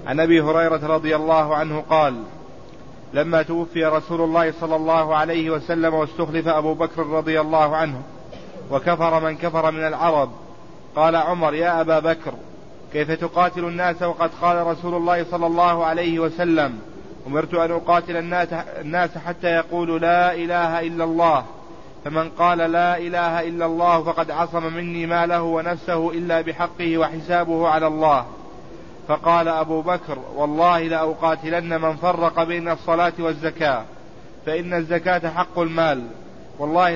عن أبي هريرة رضي الله عنه قال: لما توفي رسول الله صلى الله عليه وسلم واستخلف أبو بكر رضي الله عنه وكفر من كفر من العرب، قال عمر: يا أبا بكر، كيف تقاتل الناس وقد قال رسول الله صلى الله عليه وسلم: أمرت أن أقاتل الناس حتى يقولوا لا إله إلا الله، فمن قال لا إله إلا الله فقد عصم مني ماله ونفسه إلا بحقه وحسابه على الله. فقال أبو بكر: والله لأقاتلن من فرق بين الصلاة والزكاة، فإن الزكاة حق المال، والله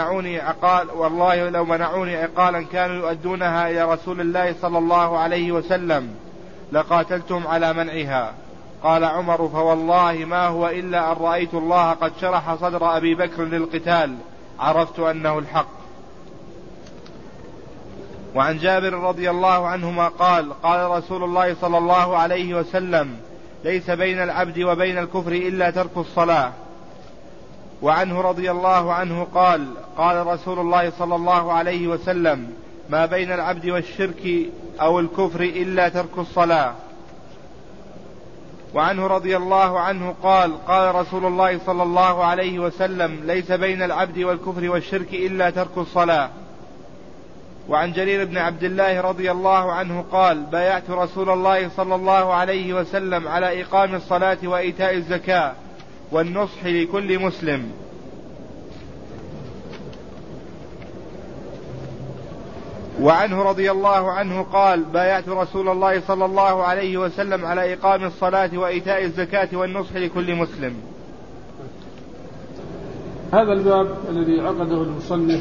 لو منعوني عقالا كانوا يؤدونها إلى رسول الله صلى الله عليه وسلم لقاتلتهم على منعها. قال عمر: فوالله ما هو إلا أن رأيت الله قد شرح صدر أبي بكر للقتال، عرفت أنه الحق. وعن جابر رضي الله عنهما قال: قال رسول الله صلى الله عليه وسلم: ليس بين العبد وبين الكفر إلا ترك الصلاة. وعنه رضي الله عنه قال: قال رسول الله صلى الله عليه وسلم: ما بين العبد والشرك أو الكفر إلا ترك الصلاة. وعنه رضي الله عنه قال: قال رسول الله صلى الله عليه وسلم: ليس بين العبد والكفر والشرك إلا ترك الصلاة. وعن جرير بن عبد الله رضي الله عنه قال: بايعت رسول الله صلى الله عليه وسلم على إقام الصلاة وإيتاء الزكاة والنصح لكل مسلم. وعنه رضي الله عنه قال: بايعت رسول الله صلى الله عليه وسلم على إقام الصلاة وإيتاء الزكاة والنصح لكل مسلم. هذا الباب الذي عقده المصنف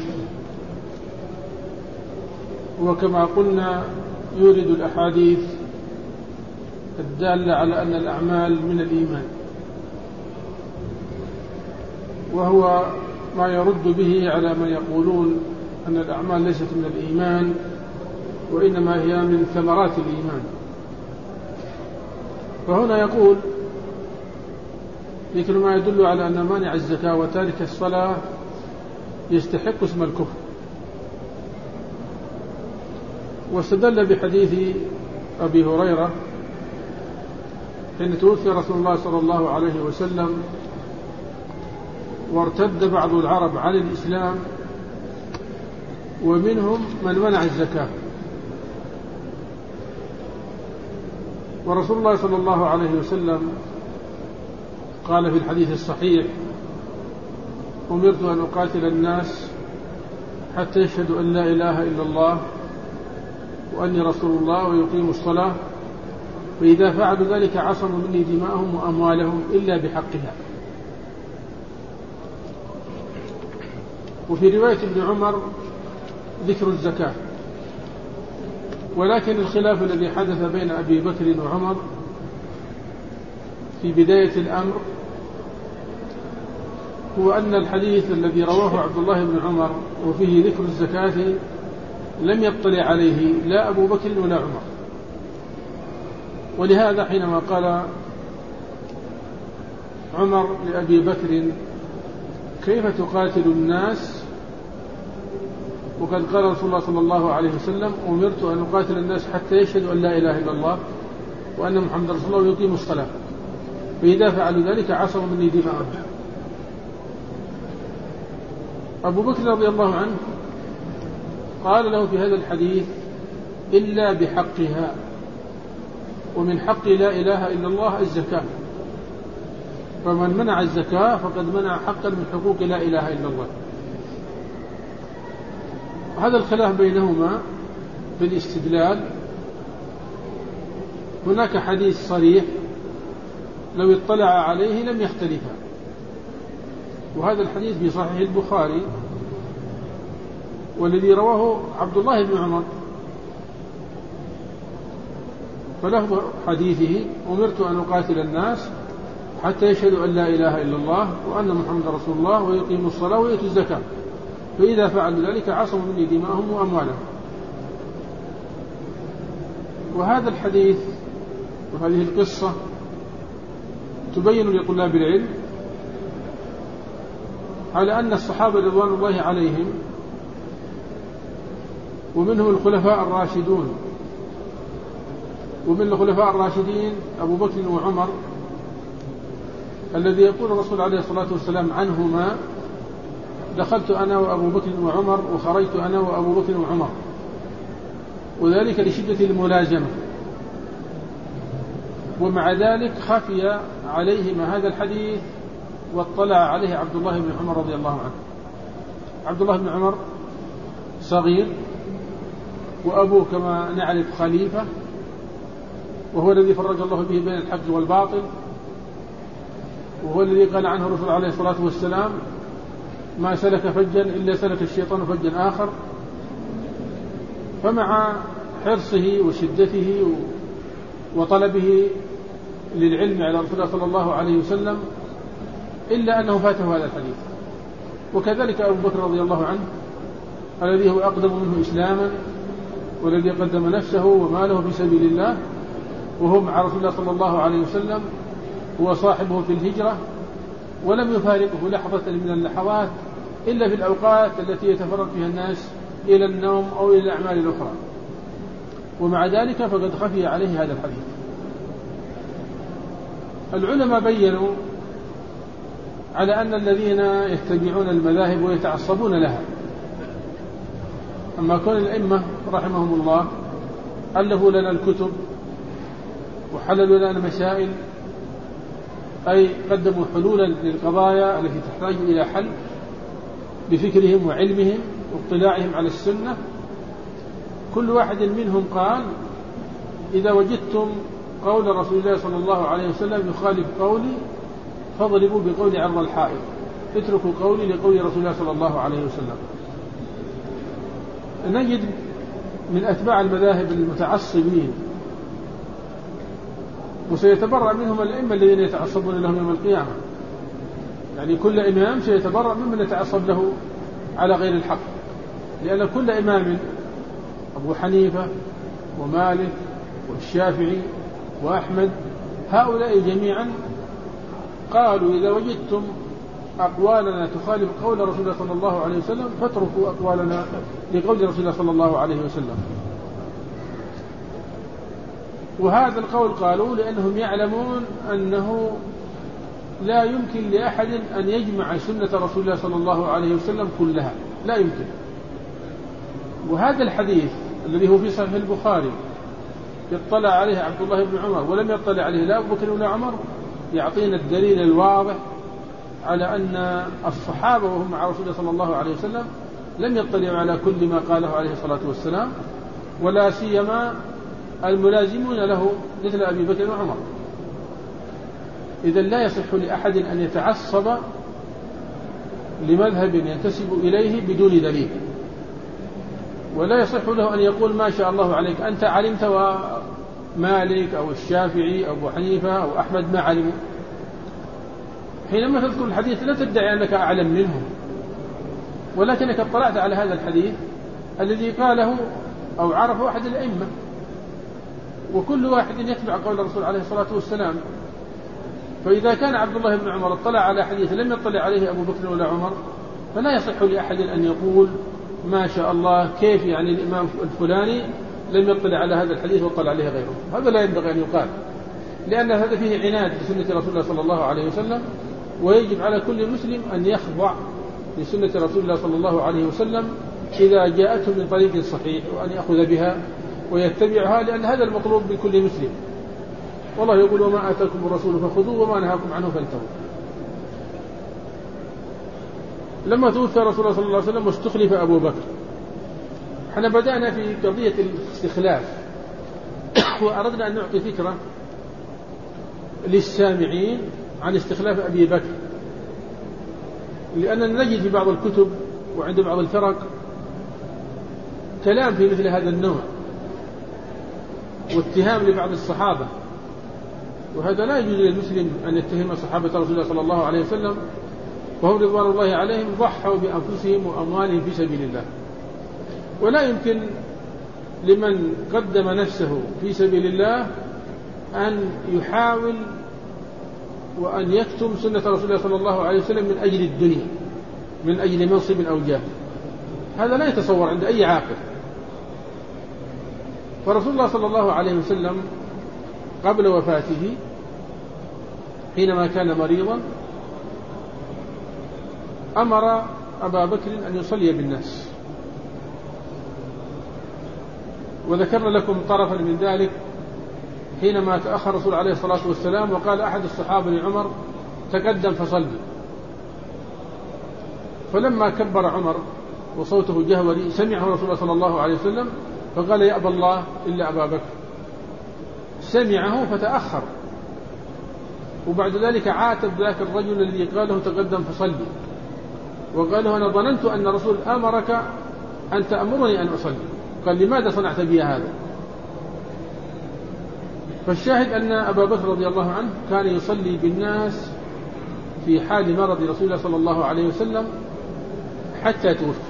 وكما قلنا يورد الأحاديث الدالة على أن الأعمال من الإيمان، وهو ما يرد به على من يقولون أن الأعمال ليست من الإيمان وإنما هي من ثمرات الإيمان. فهنا يقول: ذكر ما يدل على أن مانع الزكاة وتارك الصلاة يستحق اسم الكفر. واستدل بحديث أبي هريرة حين توفي رسول الله صلى الله عليه وسلم وارتد بعض العرب عن الإسلام ومنهم من منع الزكاة، ورسول الله صلى الله عليه وسلم قال في الحديث الصحيح: أمرت أن أقاتل الناس حتى يشهدوا أن لا إله إلا الله وأني رسول الله ويقيموا الصلاة، فإذا فعلوا ذلك عصموا مني دماءهم وأموالهم إلا بحقها. وفي رواية ابن عمر ذكر الزكاة. ولكن الخلاف الذي حدث بين أبي بكر وعمر في بداية الأمر هو أن الحديث الذي رواه عبد الله بن عمر وفيه ذكر الزكاة لم يطلع عليه لا أبو بكر ولا عمر، ولهذا حينما قال عمر لأبي بكر: كيف تقاتل الناس وقد قال رسول الله صلى الله عليه وسلم: أمرت أن أقاتل الناس حتى يشهدوا أن لا إله إلا الله وأن محمد رسول الله ويقيموا الصلاة، فإذا فعلوا ذلك عصموا مني دماءهم. أبو بكر رضي الله عنه قال له في هذا الحديث: إلا بحقها، ومن حق لا إله إلا الله الزكاة، فمن منع الزكاة فقد منع حقا من حقوق لا إله إلا الله. هذا الخلاف بينهما في الاستدلال. هناك حديث صريح لو اطلع عليه لم يختلفا، وهذا الحديث في صحيح البخاري، والذي رواه عبد الله بن عمر، فلفظ حديثه: أمرت أن أقاتل الناس حتى يشهدوا أن لا إله إلا الله وأن محمد رسول الله ويقيموا الصلاة ويؤتوا الزكاة، فإذا فعلوا ذلك عصموا مني دماءهم وأموالهم. وهذا الحديث وهذه القصة تبين لطلاب العلم على أن الصحابة رضوان الله عليهم ومنهم الخلفاء الراشدون ومن الخلفاء الراشدين أبو بكر وعمر، الذي يقول الرسول عليه الصلاة والسلام عنهما: دخلت أنا وأبو بكر وعمر وخرجت أنا وأبو بكر وعمر، وذلك لشدة الملازمة. ومع ذلك خفي عليهما هذا الحديث واطلع عليه عبد الله بن عمر رضي الله عنه. عبد الله بن عمر صغير، وأبوه كما نعرف خليفة، وهو الذي فرج الله به بين الحق والباطل، وهو الذي قال عنه الرسول عليه الصلاة والسلام: ما سلك فجا إلا سلك الشيطان فجا آخر. فمع حرصه وشدته وطلبه للعلم على رسول الله صلى الله عليه وسلم إلا أنه فاته هذا الحديث. وكذلك أبو بكر رضي الله عنه الذي هو أقدم منه إسلاما، والذي قدم نفسه وماله في سبيل الله، وهو مع رسول الله صلى الله عليه وسلم، هو صاحبه في الهجرة، ولم يفارقه لحظة من اللحظات إلا في الأوقات التي يتفرق فيها الناس إلى النوم أو إلى الأعمال الأخرى. ومع ذلك فقد خفي عليه هذا الحديث. العلماء بيّنوا على أن الذين يتبعون المذاهب ويتعصبون لها، أما كون الأئمة رحمهم الله ألفوا لنا الكتب وحللوا لنا المسائل، أي قدموا حلولا للقضايا التي تحتاج إلى حل بفكرهم وعلمهم واطلاعهم على السنة، كل واحد منهم قال: إذا وجدتم قول رسول الله صلى الله عليه وسلم يخالف قولي فاضربوا بقولي عرض الحائط، اتركوا قولي لقول رسول الله صلى الله عليه وسلم. نجد من أتباع المذاهب المتعصبين، وسيتبرأ منهم الأئمة الذين يتعصبون لهم يوم القيامة، يعني كل إمام سيتبرأ ممن يتعصب له على غير الحق، لأن كل إمام، أبو حنيفة ومالك والشافعي وأحمد، هؤلاء جميعا قالوا: إذا وجدتم أقوالنا تخالف قول رسول الله صلى الله عليه وسلم فاتركوا أقوالنا لقول رسول الله صلى الله عليه وسلم. وهذا القول قالوا لأنهم يعلمون أنه لا يمكن لأحد أن يجمع سنة رسول الله صلى الله عليه وسلم كلها، لا يمكن. وهذا الحديث الذي هو في صحيح البخاري يطلع عليه عبد الله بن عمر ولم يطلع عليه لا أبو بكر ولا عمر، يعطينا الدليل الواضح على أن الصحابة وهم مع رسول الله صلى الله عليه وسلم لم يطلعوا على كل ما قاله عليه الصلاة والسلام، ولا سيما الملازمون له مثل أبي بكر وعمر. إذن لا يصح لأحد أن يتعصب لمذهب ينتسب إليه بدون دليل، ولا يصح له أن يقول: ما شاء الله عليك أنت علمت ومالك أو الشافعي أو أبو حنيفة أو أحمد ما علموا. حينما تذكر الحديث لا تدعي أنك أعلم منهم، ولكنك اطلعت على هذا الحديث الذي قاله أو عرفه أحد الأئمة، وكل واحد يتبع قول الرسول عليه الصلاة والسلام. فإذا كان عبد الله بن عمر اطلع على حديث لم يطلع عليه أبو بكر ولا عمر، فلا يصح لأحد أن يقول: ما شاء الله كيف يعني الإمام الفلاني لم يطلع على هذا الحديث واطلع عليه غيره. هذا لا ينبغي أن يقال، لأن هذا فيه عناد بسنة رسول الله صلى الله عليه وسلم، ويجب على كل مسلم أن يخضع لسنة رسول الله صلى الله عليه وسلم إذا جاءته من طريق صحيح، وأن يأخذ بها ويتبعها، لأن هذا المطلوب من كل مسلم. والله يقول: وما آتاكم الرسول فخذوه وما نهاكم عنه فانتهوا. لما توفى رسول الله صلى الله عليه وسلم واستخلف أبو بكر، احنا بدأنا في قضية الاستخلاف، وأردنا أن نعطي فكرة للسامعين عن استخلاف أبي بكر، لأننا نجد في بعض الكتب وعند بعض الفرق كلام في مثل هذا النوع واتهام لبعض الصحابة، وهذا لا يجوز للمسلم أن يتهم صحابة رسول الله صلى الله عليه وسلم، وهم رضوان الله عليهم ضحوا بأنفسهم وأموالهم في سبيل الله. ولا يمكن لمن قدم نفسه في سبيل الله أن يحاول وأن يكتم سنة رسول الله صلى الله عليه وسلم من أجل الدنيا، من أجل منصب أو جاه. هذا لا يتصور عند أي عاقل. فرسول الله صلى الله عليه وسلم قبل وفاته حينما كان مريضا أمر أبا بكر أن يصلي بالناس. وذكرنا لكم طرفا من ذلك حينما تأخر الرسول عليه الصلاة والسلام وقال أحد الصحابة لعمر تقدم فصلي، فلما كبر عمر وصوته جهوري سمعه رسول الله صلى الله عليه وسلم فقال يأبى الله إلا أبا بكر، سمعه فتأخر، وبعد ذلك عاتب ذاك الرجل الذي قال له تقدم فصلي وقال له أنا ظننت أن الرسول أمرك أن تأمرني أن أصلي، قال لماذا صنعت بي هذا؟ فالشاهد أن أبا بكر رضي الله عنه كان يصلي بالناس في حال مرض رسول الله صلى الله عليه وسلم حتى توفي.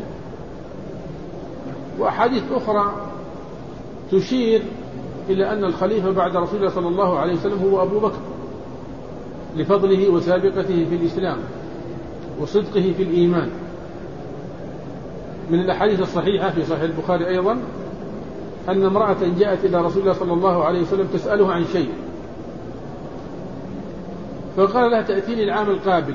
وأحاديث أخرى تشير إلى أن الخليفة بعد رسول الله صلى الله عليه وسلم هو أبو بكر لفضله وسابقته في الإسلام وصدقه في الإيمان. من الأحاديث الصحيحة في صحيح البخاري أيضا أن امرأة جاءت إلى رسول الله صلى الله عليه وسلم تسأله عن شيء، فقال لها تأتيني العام القابل،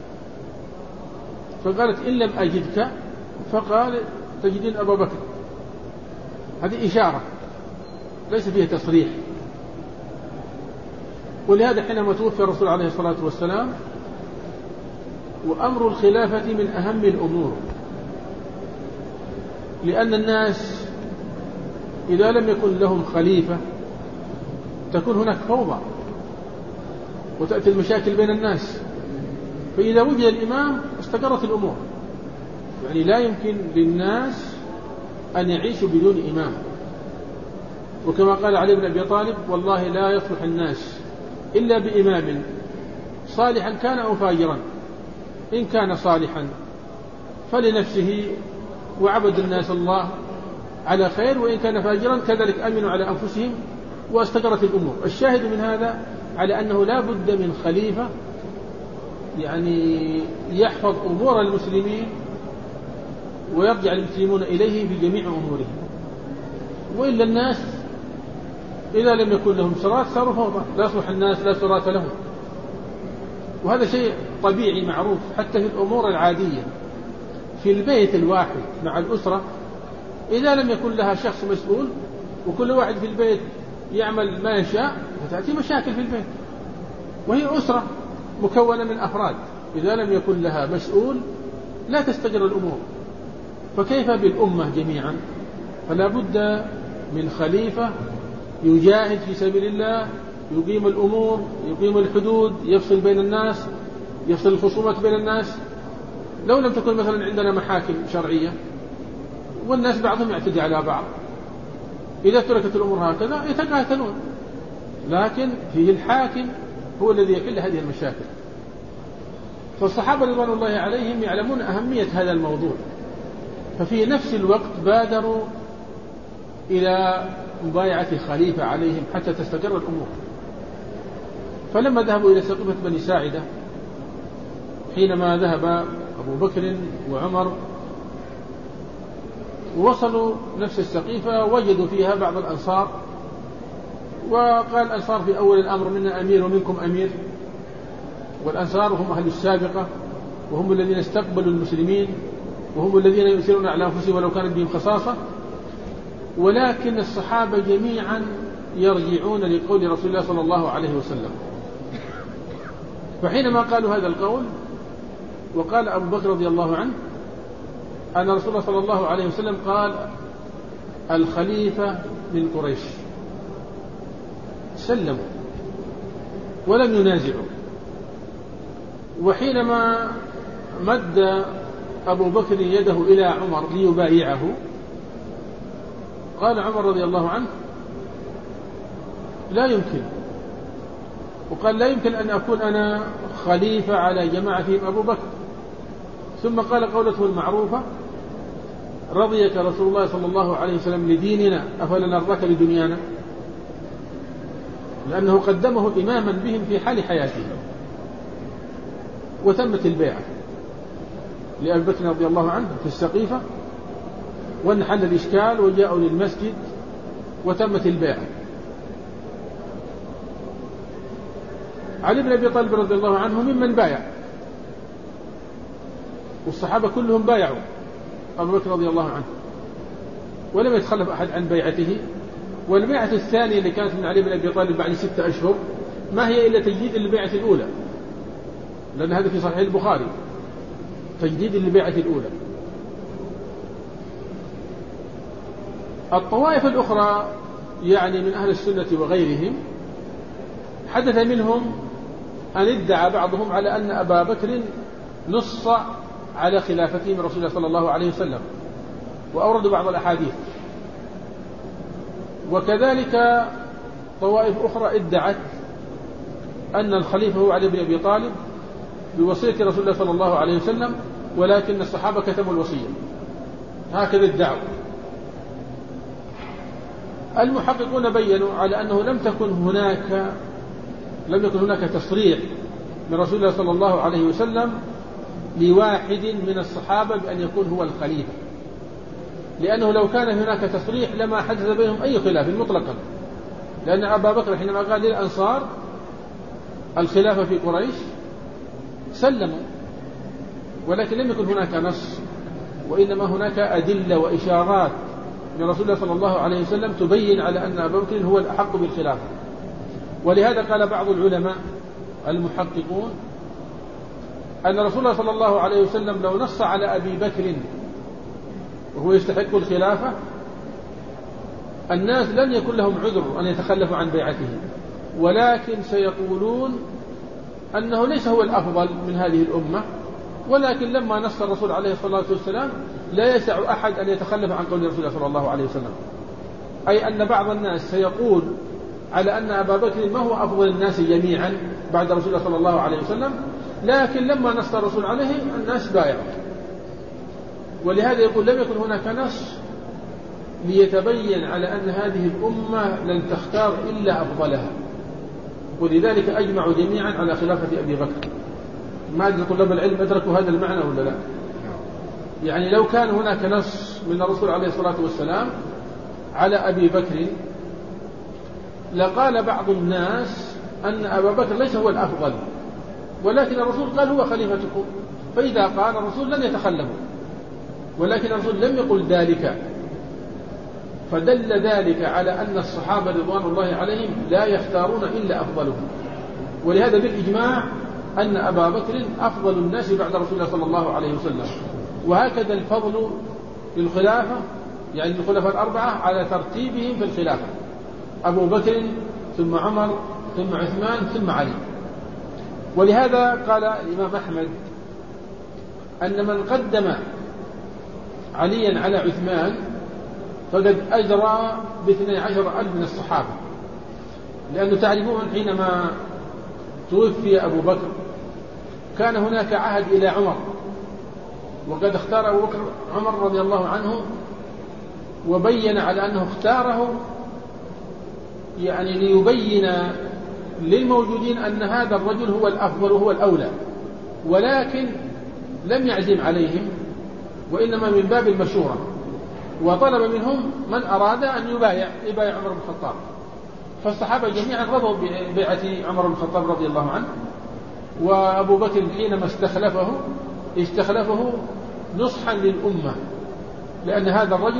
فقالت إن لم أجدك، فقال تجدين أبا بكر. هذه إشارة ليس فيها تصريح. ولهذا حينما توفي الرسول عليه الصلاة والسلام وأمر الخلافة من أهم الأمور، لأن الناس إذا لم يكن لهم خليفة تكون هناك فوضى وتأتي المشاكل بين الناس، فإذا وجد الإمام استقرت الأمور. يعني لا يمكن للناس أن يعيشوا بدون إمام، وكما قال علي بن أبي طالب والله لا يصلح الناس إلا بإمام صالحا كان أو فاجرا، إن كان صالحا فلنفسه وعبد الناس الله على خير، وإن كان فاجرا كذلك أمنوا على أنفسهم واستقرت الأمور. الشاهد من هذا على أنه لا بد من خليفة يعني يحفظ أمور المسلمين ويرجع المسلمون إليه في جميع أمورهم، وإلا الناس إذا لم يكن لهم سرات صاروا فوضى، لا يصلح الناس لا سرات لهم. وهذا شيء طبيعي معروف حتى في الأمور العادية. في البيت الواحد مع الأسرة إذا لم يكن لها شخص مسؤول وكل واحد في البيت يعمل ما يشاء فتأتي مشاكل في البيت، وهي أسرة مكونة من أفراد، إذا لم يكن لها مسؤول لا تستقر الأمور، فكيف بالأمة جميعا؟ فلا بد من خليفة يجاهد في سبيل الله، يقيم الأمور، يقيم الحدود، يفصل بين الناس، يفصل الخصومات بين الناس. لو لم تكن مثلا عندنا محاكم شرعية والناس بعضهم يعتدي على بعض، إذا تركت الأمور هكذا يتقاتلون، لكن فيه الحاكم هو الذي يحل هذه المشاكل. فالصحابة رضوان الله عليهم يعلمون أهمية هذا الموضوع، ففي نفس الوقت بادروا إلى مبايعة خليفة عليهم حتى تستقر الأمور. فلما ذهبوا إلى سقيفة بني ساعدة حينما ذهب أبو بكر وعمر ووصلوا نفس السقيفة وجدوا فيها بعض الأنصار، وقال الأنصار في أول الأمر منا أمير ومنكم أمير، والأنصار هم أهل السابقة وهم الذين استقبلوا المسلمين وهم الذين يؤثرون على أنفسهم ولو كانت بهم خصاصة، ولكن الصحابة جميعا يرجعون لقول رسول الله صلى الله عليه وسلم. فحينما قالوا هذا القول وقال أبو بكر رضي الله عنه أن رسول الله صلى الله عليه وسلم قال الخليفة من قريش، سلموا ولم ينازعوا. وحينما مد أبو بكر يده إلى عمر ليبايعه قال عمر رضي الله عنه لا يمكن، وقال لا يمكن أن أكون أنا خليفة على جماعتهم أبو بكر. ثم قال قولته المعروفة رضيك رسول الله صلى الله عليه وسلم لديننا أفلا نرضاك لدنيانا، لأنه قدمه إماما بهم في حال حياته. وتمت البيعة لأبي بكر رضي الله عنه في السقيفة، وانحل الإشكال وجاءوا للمسجد وتمت البيعة. علي بن أبي طالب رضي الله عنه ممن بايع، والصحابة كلهم بايعوا أبو بكر رضي الله عنه ولم يتخلف أحد عن بيعته. والبيعة الثانية اللي كانت من علي بن أبي طالب بعد 6 أشهر ما هي إلا تجديد للبيعة الأولى، لأن هذا في صحيح البخاري، تجديد للبيعة الأولى. الطوائف الأخرى يعني من أهل السنة وغيرهم حدث منهم أن ادعى بعضهم على أن أبا بكر نص على خلافته من رسول الله صلى الله عليه وسلم، وأوردوا بعض الأحاديث. وكذلك طوائف أخرى ادعت أن الخليفة هو علي بن أبي طالب بوصية رسول الله صلى الله عليه وسلم، ولكن الصحابة كتموا الوصية، هكذا ادعوا. المحققون بيّنوا على أنه لم يكن هناك تصريح من رسول الله صلى الله عليه وسلم لواحد من الصحابة بأن يكون هو الخليفة، لأنه لو كان هناك تصريح لما حدث بينهم أي خلاف مطلقا، لأن أبا بكر حينما قال للأنصار الخلافة في قريش سلموا، ولكن لم يكن هناك نص، وإنما هناك أدلة وإشارات من رسول الله صلى الله عليه وسلم تبين على أن أبا بكر هو الأحق بالخلافة. ولهذا قال بعض العلماء المحققون أن رسول الله صلى الله عليه وسلم لو نص على أبي بكر وهو يستحق الخلافة الناس لن يكن لهم عذر أن يتخلفوا عن بيعته، ولكن سيقولون أنه ليس هو الأفضل من هذه الأمة. ولكن لما نص الرسول عليه الصلاة والسلام لا يسع أحد أن يتخلف عن قول رسول الله صلى الله عليه وسلم، أي أن بعض الناس سيقول على أن أبا بكر ما هو أفضل الناس جميعا بعد رسول الله صلى الله عليه وسلم، لكن لما نص الرسول عليه الناس بايعوا. ولهذا يقول لم يكن هناك نص ليتبين على أن هذه الأمة لن تختار إلا أفضلها، ولذلك أجمعوا جميعا على خلافة أبي بكر. ما أدري طلاب العلم أدركوا هذا المعنى ولا لا؟ يعني لو كان هناك نص من الرسول عليه الصلاة والسلام على أبي بكر لقال بعض الناس أن أبا بكر ليس هو الأفضل، ولكن الرسول قال هو خليفتكم، فإذا قال الرسول لن يتخلفوا، ولكن الرسول لم يقل ذلك، فدل ذلك على أن الصحابة رضوان الله عليهم لا يختارون إلا أفضلهم. ولهذا بالإجماع أن أبا بكر أفضل الناس بعد رسول الله صلى الله عليه وسلم. وهكذا الفضل للخلافة يعني الخلفاء الأربعة على ترتيبهم في الخلافة، أبو بكر ثم عمر ثم عثمان ثم علي. ولهذا قال الإمام أحمد أن من قدم عليا على عثمان فقد أجرى ب12,000 من الصحابة، لأنه تعرفون حينما توفي أبو بكر كان هناك عهد إلى عمر، وقد اختار أبو بكر عمر رضي الله عنه، وبين على أنه اختاره يعني ليبين للموجودين أن هذا الرجل هو الأفضل وهو الأولى، ولكن لم يعزم عليهم، وإنما من باب المشورة، وطلب منهم من أراد أن يبايع عمر بن الخطاب. فالصحابة جميعا رضوا ببيعة عمر بن الخطاب رضي الله عنه. وأبو بكر حينما استخلفه نصحا للأمة، لأن هذا الرجل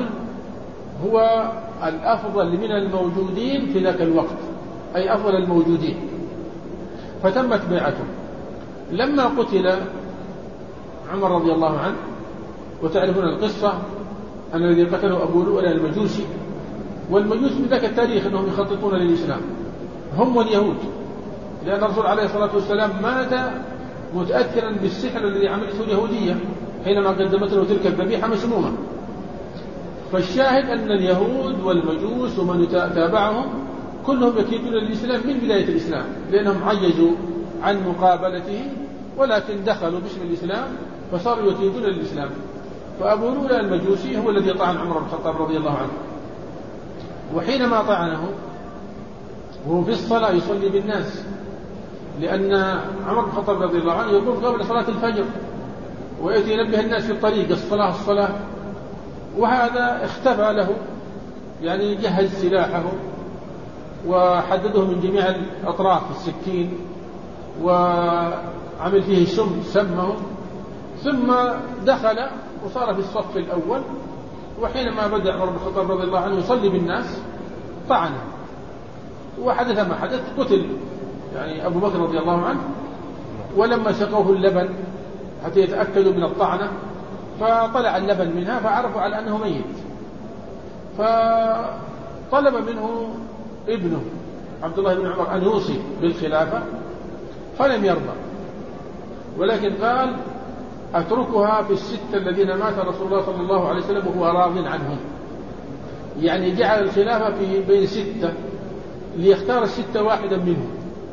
هو الأفضل من الموجودين في ذاك الوقت، أي أفضل الموجودين، فتمت بيعته. لما قتل عمر رضي الله عنه، وتعرفون القصة أن الذي قتله أبو لؤلؤ المجوسي، والمجوس في ذاك التاريخ أنهم يخططون للإسلام هم واليهود، لأن الرسول عليه الصلاة والسلام مات متأثرا بالسحر الذي عملته اليهودية حينما قدمت له تلك الذبيحة مسمومة. فالشاهد أن اليهود والمجوس ومن تابعهم كلهم يكيدون للإسلام من بداية الإسلام، لأنهم عجزوا عن مقابلته، ولكن دخلوا باسم الإسلام فصاروا يكيدون للإسلام. فأبو لؤلؤ المجوسي هو الذي طعن عمر بن الخطاب رضي الله عنه، وحينما طعنه وهو في الصلاة يصلي بالناس، لأن عمر بن الخطاب رضي الله عنه يقول قبل صلاة الفجر ويأتي ينبه الناس في الطريق الصلاة، وهذا اختفى له، يعني جهز سلاحه وحدده من جميع الأطراف السكين وعمل فيه سمه، ثم دخل وصار في الصف الأول، وحينما بدأ عمر بن الخطاب رضي الله عنه يصلي بالناس طعنه، وحدث ما حدث، قتل يعني أبو بكر رضي الله عنه. ولما سقوه اللبن حتى يتأكدوا من الطعنة فطلع اللبن منها فعرفوا على أنه ميت، فطلب منه ابنه عبد الله بن عمر أن يوصي بالخلافة فلم يرضى، ولكن قال أتركها في الستة الذين مات رسول الله صلى الله عليه وسلم وهو راض عنهم، يعني جعل الخلافة في بين ستة ليختار الستة واحدا منهم.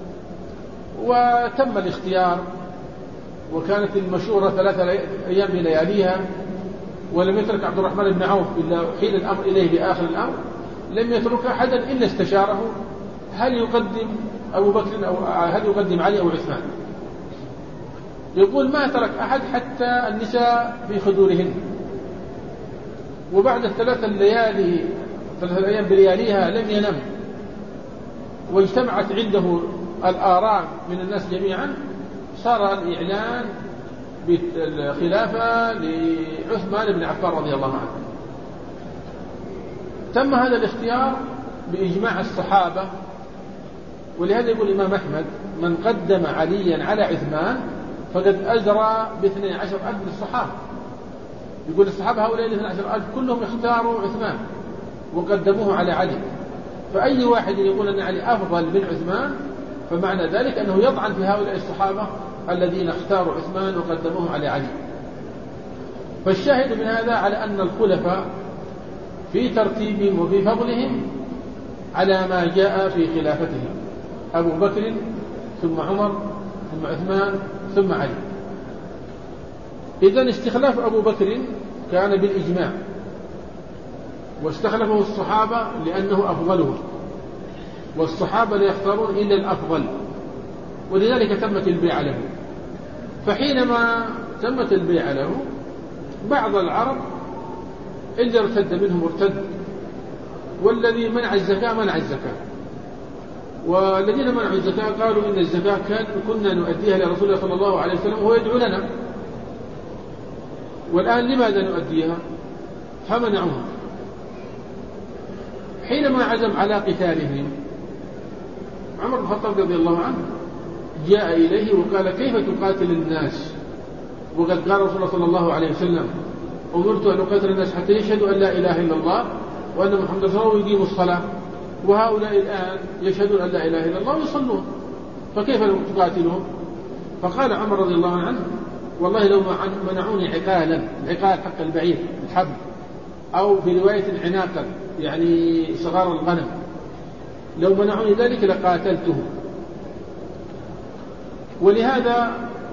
وتم الاختيار، وكانت المشورة 3 أيام بلياليها، ولم يترك عبد الرحمن بن عوف إلا حين الأمر إليه بآخر الأمر، لم يترك أحدا إلا استشاره هل يقدم أبو بكر أو هل يقدم علي أو عثمان. يقول ما ترك أحد حتى النساء في خدورهن. وبعد 3 أيام بلياليها لم ينم، واجتمعت عنده الآراء من الناس جميعا، صار الإعلان بالخلافة لعثمان بن عفان رضي الله عنه. تم هذا الاختيار بإجماع الصحابة، ولهذا يقول الإمام أحمد من قدم عليا على عثمان فقد أجرى ب12,000 من الصحابة. يقول الصحابة هؤلاء 12,000 كلهم اختاروا عثمان وقدموه على علي، فأي واحد يقول أن علي أفضل من عثمان فمعنى ذلك أنه يطعن في هؤلاء الصحابة الذين اختاروا عثمان وقدموه على علي. فالشاهد من هذا على أن الخلفاء في ترتيبهم وفي فضلهم على ما جاء في خلافتهم، أبو بكر ثم عمر ثم عثمان ثم علي. إذن استخلاف أبو بكر كان بالإجماع، واستخلفه الصحابة لأنه أفضلهم، والصحابة لا يختارون إلا الأفضل، ولذلك تمت البيعة له. فحينما تمت البيعة له بعض العرب اللي ارتد منهم ارتد، والذي منع الزكاة منع الزكاة، والذين منعوا الزكاة قالوا إن الزكاة كنا نؤديها لرسول الله صلى الله عليه وسلم وهو يدعو لنا، والآن لماذا نؤديها؟ فمنعوها. حينما عزم على قتالهم عمر بن الخطاب رضي الله عنه جاء إليه وقال كيف تقاتل الناس وقد قال رسول الله صلى الله عليه وسلم أمرت أن أقاتل الناس حتى يشهدوا أن لا إله إلا الله وأن محمد رسول الله ويقيموا الصلاة، وهؤلاء الآن يشهدون أن لا إله إلا الله ويصلون، فكيف تقاتلهم؟ فقال عمر رضي الله عنه والله لو منعوني عقالا، العقال حق البعير الحبل، أو في رواية عناقا يعني صغار الغنم، لو منعوني ذلك لقاتلته. ولهذا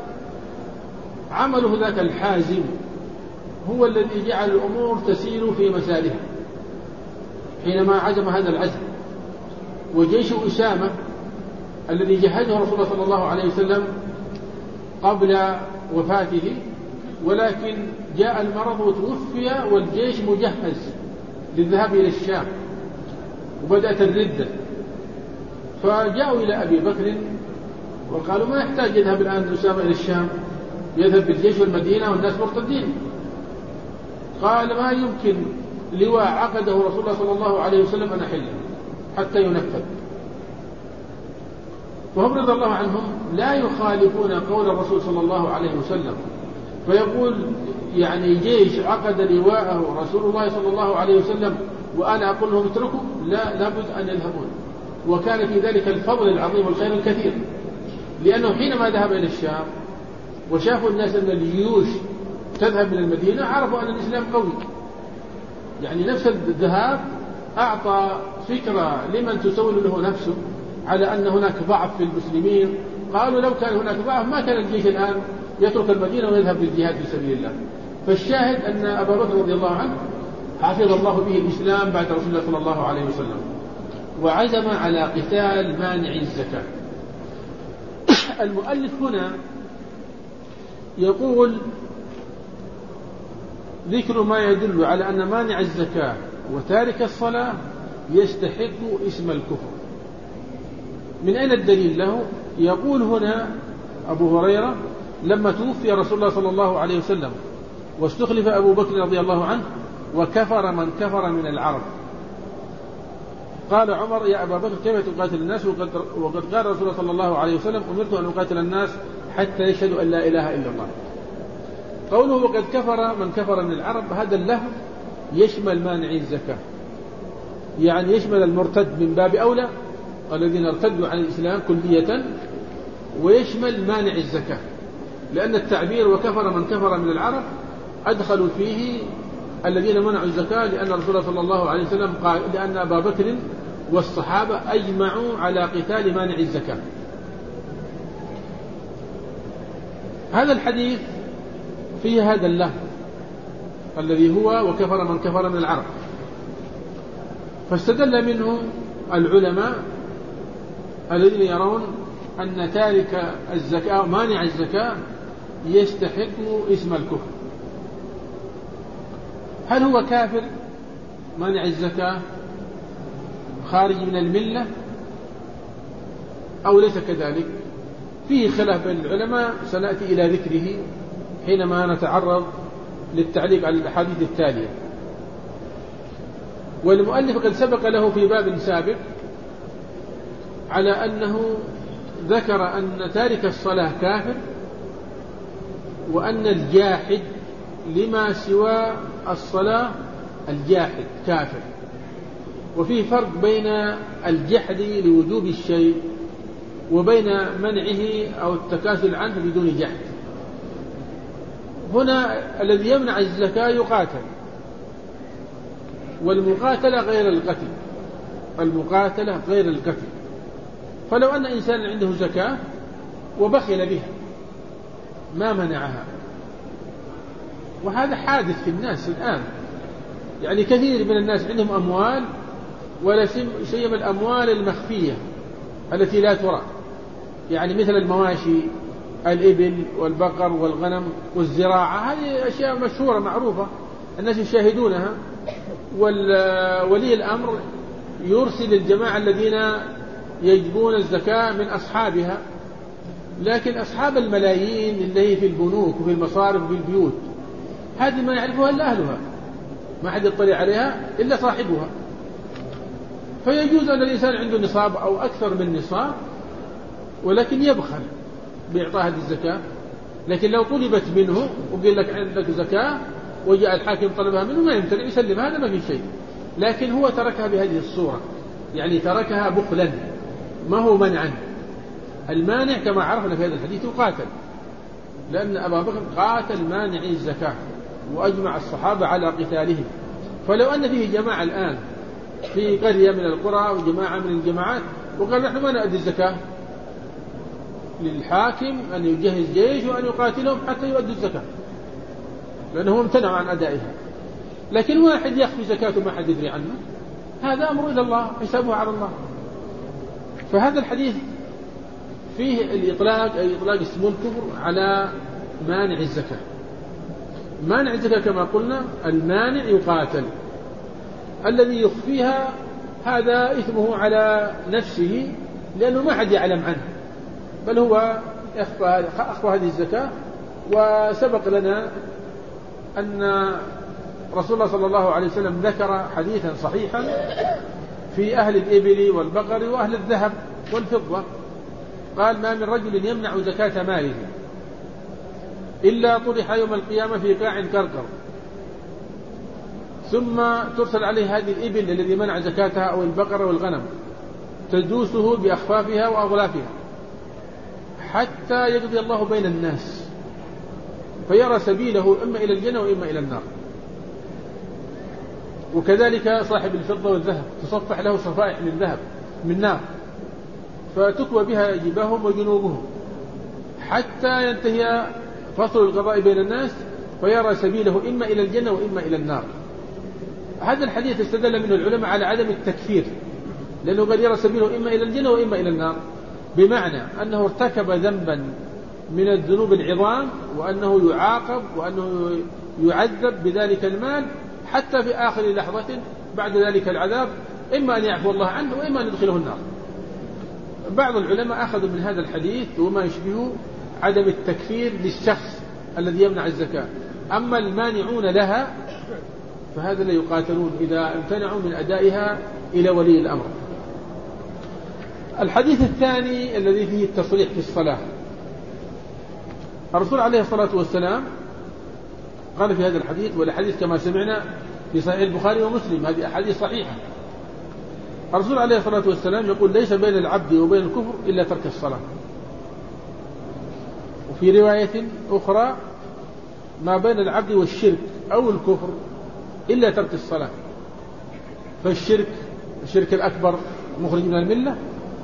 عمله ذاك الحازم هو الذي جعل الأمور تسير في مسارها. حينما عزم هذا العزم وجيش أسامة الذي جهزه رسول الله صلى الله عليه وسلم قبل وفاته، ولكن جاء المرض وتوفي والجيش مجهز للذهاب إلى الشام وبدأت الردة، فجاءوا إلى أبي بكر وقالوا ما يحتاج يذهب الآن أسامة إلى الشام، يذهب بالجيش والمدينة والناس مرتدين. قال ما يمكن، لواء عقده رسول الله صلى الله عليه وسلم أن أحله حتى ينفذ. وهم رضي الله عنهم لا يخالفون قول الرسول صلى الله عليه وسلم، فيقول يعني جيش عقد لواءه رسول الله صلى الله عليه وسلم وأنا أقول لهم اتركوا، لا، لابد أن يذهبون. وكان في ذلك الفضل العظيم والخير الكثير، لأنه حينما ذهب إلى الشام وشافوا الناس أن الجيوش تذهب من المدينة عرفوا أن الإسلام قوي، يعني نفس الذهاب أعطى فكرة لمن تسول له نفسه على أن هناك ضعف في المسلمين. قالوا لو كان هناك ضعف ما كان الجيش الآن يترك المدينة ويذهب للجهاد في سبيل الله. فالشاهد أن أبا بكر رضي الله عنه حفظ الله به الإسلام بعد رسول الله صلى الله عليه وسلم، وعزم على قتال مانع الزكاة. المؤلف هنا يقول ذكر ما يدل على أن مانع الزكاة وتارك الصلاة يستحق اسم الكفر. من أين الدليل له؟ يقول هنا أبو هريرة لما توفي رسول الله صلى الله عليه وسلم واستخلف أبو بكر رضي الله عنه وكفر من كفر من العرب، قال عمر يا أبا بكر كيف تقاتل الناس وقد قال رسول الله صلى الله عليه وسلم أمرت أن أقاتل الناس حتى يشهدوا أن لا إله إلا الله. قوله وقد كفر من كفر من العرب هذا اللفظ يشمل مانعي الزكاة، يعني يشمل المرتد من باب أولى الذين ارتدوا عن الإسلام كلية، ويشمل مانع الزكاة، لأن التعبير وكفر من كفر من العرب أدخلوا فيه الذين منعوا الزكاة، لأن رسول الله صلى الله عليه وسلم قال لأن أبا بكر والصحابة أجمعوا على قتال مانع الزكاة. هذا الحديث فيه هذا اللفظ الذي هو وكفر من كفر من العرب، فاستدل منه العلماء الذين يرون أن تارك الزكاة مانع الزكاة يستحق اسم الكفر. هل هو كافر مانع الزكاة خارج من الملة أو ليس كذلك؟ فيه خلاف بين العلماء سنأتي إلى ذكره حينما نتعرض للتعليق على الأحاديث التالية. والمؤلف قد سبق له في باب سابق على أنه ذكر أن تارك الصلاة كافر، وأن الجاحد لما سوى الصلاة الجاحد كافر، وفيه فرق بين الجحد لوجوب الشيء وبين منعه أو التكاسل عنه بدون جحد. هنا الذي يمنع الزكاة يقاتل، والمقاتلة غير القتل، المقاتلة غير القتل. فلو أن إنسان عنده زكاة وبخل بها ما منعها، وهذا حادث في الناس الآن، يعني كثير من الناس عندهم أموال ولا سيما الأموال المخفية التي لا ترى، يعني مثل المواشي الإبل والبقر والغنم والزراعة، هذه أشياء مشهورة معروفة الناس يشاهدونها، ولي الأمر يرسل الجماعة الذين يجبون الزكاة من أصحابها، لكن أصحاب الملايين اللي هي في البنوك وفي المصارف وفي البيوت هذه ما يعرفها إلا أهلها، ما حد يطلع عليها إلا صاحبها. فيجوز أن الإنسان عنده نصاب أو أكثر من نصاب ولكن يبخل بإعطاء هذه الزكاة، لكن لو طلبت منه وقال لك عندك زكاة وجاء الحاكم طلبها منه ما يمتنع يسلم، هذا ما في شيء، لكن هو تركها بهذه الصورة، يعني تركها بخلا ما هو منعا. المانع كما عرفنا في هذا الحديث يقاتل، لأن أبا بكر قاتل مانع الزكاة وأجمع الصحابة على قتالهم. فلو أن فيه جماعة الآن في قرية من القرى وجماعة من الجماعات وقال نحن ما نؤدي الزكاة، للحاكم أن يجهز جيش وأن يقاتلهم حتى يؤدوا الزكاة، لأنه امتنع عن أدائها. لكن واحد يخفي زكاته ما حد يدري عنه، هذا أمر إلى الله، حسابه على الله. فهذا الحديث فيه الإطلاق، أي إطلاق اسم الكفر على مانع الزكاة. مانع الزكاة كما قلنا المانع يقاتل، الذي يخفيها هذا إثمه على نفسه لأنه ما حد يعلم عنه، بل هو أخفى هذه الزكاة. وسبق لنا أن رسول الله صلى الله عليه وسلم ذكر حديثا صحيحا في أهل الإبل والبقر وأهل الذهب والفضة، قال ما من رجل يمنع زكاة ماله إلا طرح يوم القيامة في قاع كركر، ثم ترسل عليه هذه الإبل الذي منع زكاتها أو البقر والغنم تدوسه بأخفافها وأغلافها حتى يقضي الله بين الناس فيرى سبيله إما إلى الجنة وإما إلى النار. وكذلك صاحب الفضة والذهب تصفح له صفائح من ذهب من نار فتكوى بها جباههم وجنوبهم حتى ينتهي فصل القضاء بين الناس فيرى سبيله إما إلى الجنة وإما إلى النار. هذا الحديث استدل منه العلماء على عدم التكفير، لأنه قد يرى سبيله إما إلى الجنة وإما إلى النار، بمعنى أنه ارتكب ذنبا من الذنوب العظام وأنه يعاقب وأنه يعذب بذلك المال حتى في آخر لحظة بعد ذلك العذاب، إما أن يعفو الله عنه وإما أن يدخله النار. بعض العلماء أخذوا من هذا الحديث وما يشبهه عدم التكفير للشخص الذي يمنع الزكاة، أما المانعون لها فهذا لا يقاتلون إذا امتنعوا من أدائها إلى ولي الأمر. الحديث الثاني الذي فيه التصريح في الصلاة، الرسول عليه الصلاة والسلام قال في هذا الحديث، والحديث كما سمعنا في صحيح البخاري ومسلم، هذه أحاديث صحيحة. الرسول عليه الصلاة والسلام يقول: ليس بين العبد وبين الكفر إلا ترك الصلاة. وفي رواية أخرى: ما بين العبد والشرك أو الكفر إلا ترك الصلاة. فالشرك الأكبر مخرج من الملة،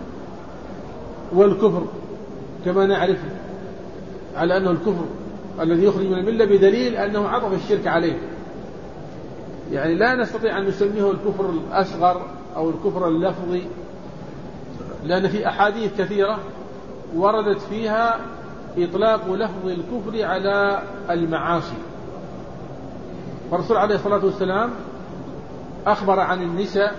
والكفر كما نعرف على أنه الكفر الذي يخرج من الملة بدليل أنه عطف الشرك عليه، يعني لا نستطيع أن نسميه الكفر الأصغر أو الكفر اللفظي، لأن في أحاديث كثيرة وردت فيها إطلاق لفظ الكفر على المعاصي. فالرسول عليه الصلاة والسلام أخبر عن النساء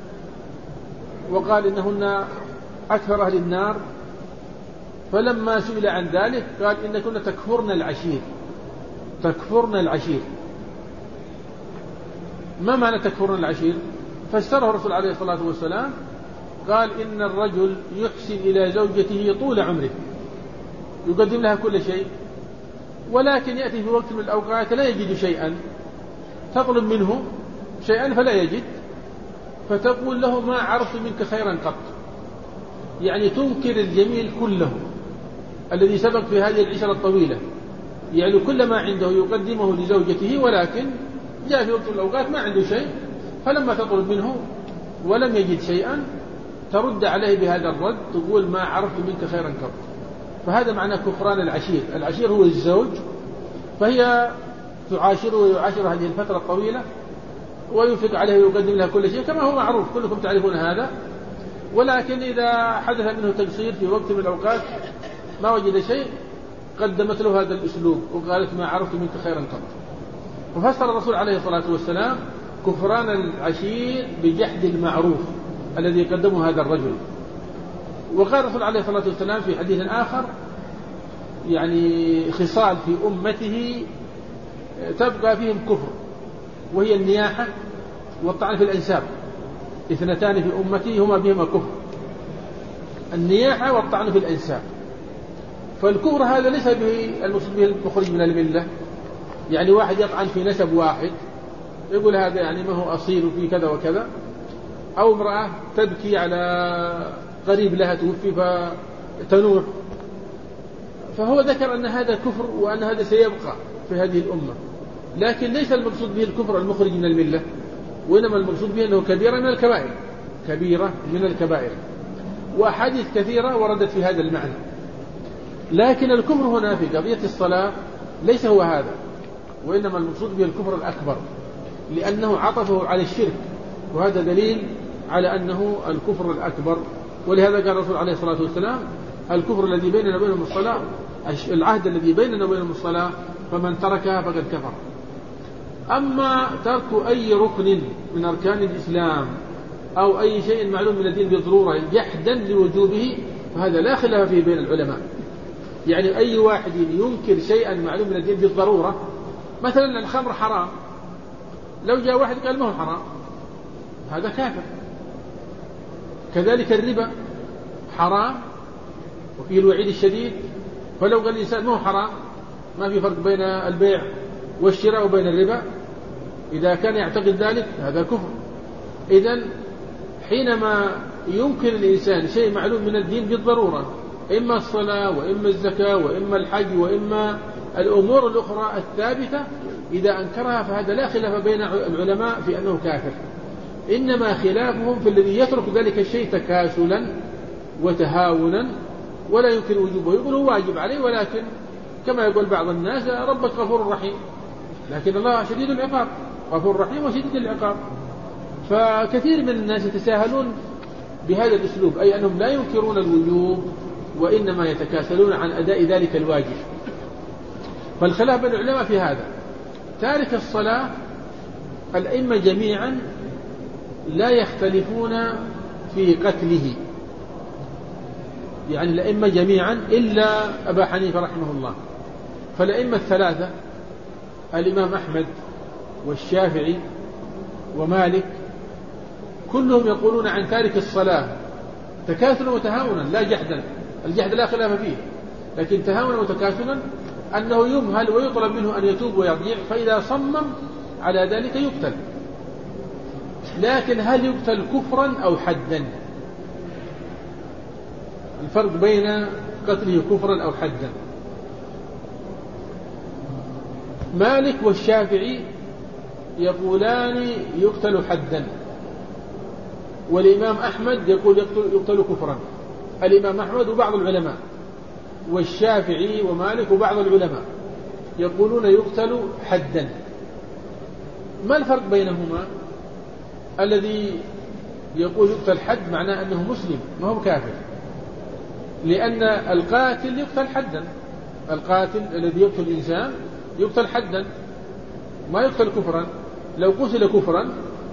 وقال إنهن أكثر أهل النار، فلما سئل عن ذلك قال: إنكن تكفرن العشير. ما معنى تكفرن العشير؟ فسره الرسول عليه الصلاة والسلام قال: إن الرجل يحسن إلى زوجته طول عمره، يقدم لها كل شيء، ولكن يأتي في وقت من الأوقات لا يجد شيئا، تطلب منه شيئا فلا يجد، فتقول له: ما عرفت منك خيرا قط، يعني تنكر الجميل كله الذي سبق في هذه العشرة الطويلة، يعني كل ما عنده يقدمه لزوجته، ولكن جاء في وقت من الأوقات ما عنده شيء، فلما تطلب منه ولم يجد شيئا ترد عليه بهذا الرد، تقول: ما عرفت منك خيرا قط. فهذا معنى كفران العشير. العشير هو الزوج، فهي تعاشره ويعاشر هذه الفترة الطويلة وينفق عليه ويقدم لها كل شيء كما هو معروف، كلكم تعرفون هذا، ولكن إذا حدث منه تقصير في وقت من الأوقات ما وجد شيء قدمت له هذا الأسلوب وقالت: ما عرفت منك خيرا قط. وفسر الرسول عليه الصلاة والسلام كفران العشير بجحد المعروف الذي قدمه هذا الرجل. وقال الرسول عليه الصلاة والسلام في حديث آخر: يعني خصال في أمته تبقى فيهم كفر، وهي النياحة والطعن في الأنساب، اثنتان في أمتي هما بهما كفر: النياحة والطعن في الأنساب. فالكفر هذا ليس به المقصود به المخرج من الملة، يعني واحد يطعن في نسب واحد يقول هذا يعني ما هو أصيل في كذا وكذا، أو امرأة تبكي على قريب لها توفي فتنوح، فهو ذكر أن هذا كفر وأن هذا سيبقى في هذه الأمة، لكن ليس المقصود به الكفر المخرج من الملة، وإنما المقصود به أنه كبيرة من الكبائر، وأحاديث كثيرة وردت في هذا المعنى. لكن الكفر هنا في قضية الصلاة ليس هو هذا، وإنما المقصود به الكفر الأكبر، لأنه عطفه على الشرك، وهذا دليل على أنه الكفر الأكبر. ولهذا قال الرسول عليه الصلاة والسلام: الكفر الذي بيننا وبينهم الصلاة، العهد الذي بيننا وبينهم الصلاة، فمن تركها فقد كفر. أما ترك أي ركن من أركان الإسلام أو أي شيء معلوم من الدين بالضرورة جحدا لوجوبه فهذا لا خلاف فيه بين العلماء. يعني أي واحد ينكر شيئا معلوم من الدين بالضرورة، مثلا الخمر حرام، لو جاء واحد قال ما هو حرام هذا كافر. كذلك الربا حرام وفيه الوعيد الشديد، فلو قال الإنسان ما هو حرام ما في فرق بين البيع والشراء وبين الربا، إذا كان يعتقد ذلك هذا كفر. إذن حينما يمكن الإنسان شيء معلوم من الدين بالضرورة، إما الصلاة وإما الزكاة وإما الحج وإما الأمور الأخرى الثابتة، إذا أنكرها فهذا لا خلاف بين العلماء في أنه كافر، إنما خلافهم في الذي يترك ذلك الشيء تكاسلا وتهاونا ولا يمكن وجوبه، يقول هو واجب عليه، ولكن كما يقول بعض الناس ربك غفور رحيم، لكن الله شديد العقاب، غفور رحيم وشديد العقاب. فكثير من الناس يتساهلون بهذا الأسلوب، أي أنهم لا ينكرون الوجوب وإنما يتكاسلون عن أداء ذلك الواجب. فالخلاف بين العلماء في هذا. تارك الصلاة الأئمة جميعا لا يختلفون في قتله، يعني الأئمة جميعا إلا أبا حنيفة رحمه الله. فالأئمة الثلاثة الإمام أحمد والشافعي ومالك كلهم يقولون عن تارك الصلاة تكاسلا وتهاونا لا جحدا، الجحد لا خلاف فيه، لكن تهاونا وتكاسلا أنه يمهل ويطلب منه أن يتوب ويرجع، فإذا صمم على ذلك يقتل. لكن هل يقتل كفرا أو حدا؟ الفرق بين قتله كفرا أو حدا. مالك والشافعي يقولان يقتل حدا، والإمام أحمد يقول يقتل كفرا. الإمام أحمد وبعض العلماء، والشافعي ومالك وبعض العلماء يقولون يقتل حدا. ما الفرق بينهما؟ الذي يقول يقتل حد معناه أنه مسلم ما هو كافر، لأن القاتل يقتل حدا، القاتل الذي يقتل الإنسان يقتل حدا ما يقتل كفرا. لو قتل كفرا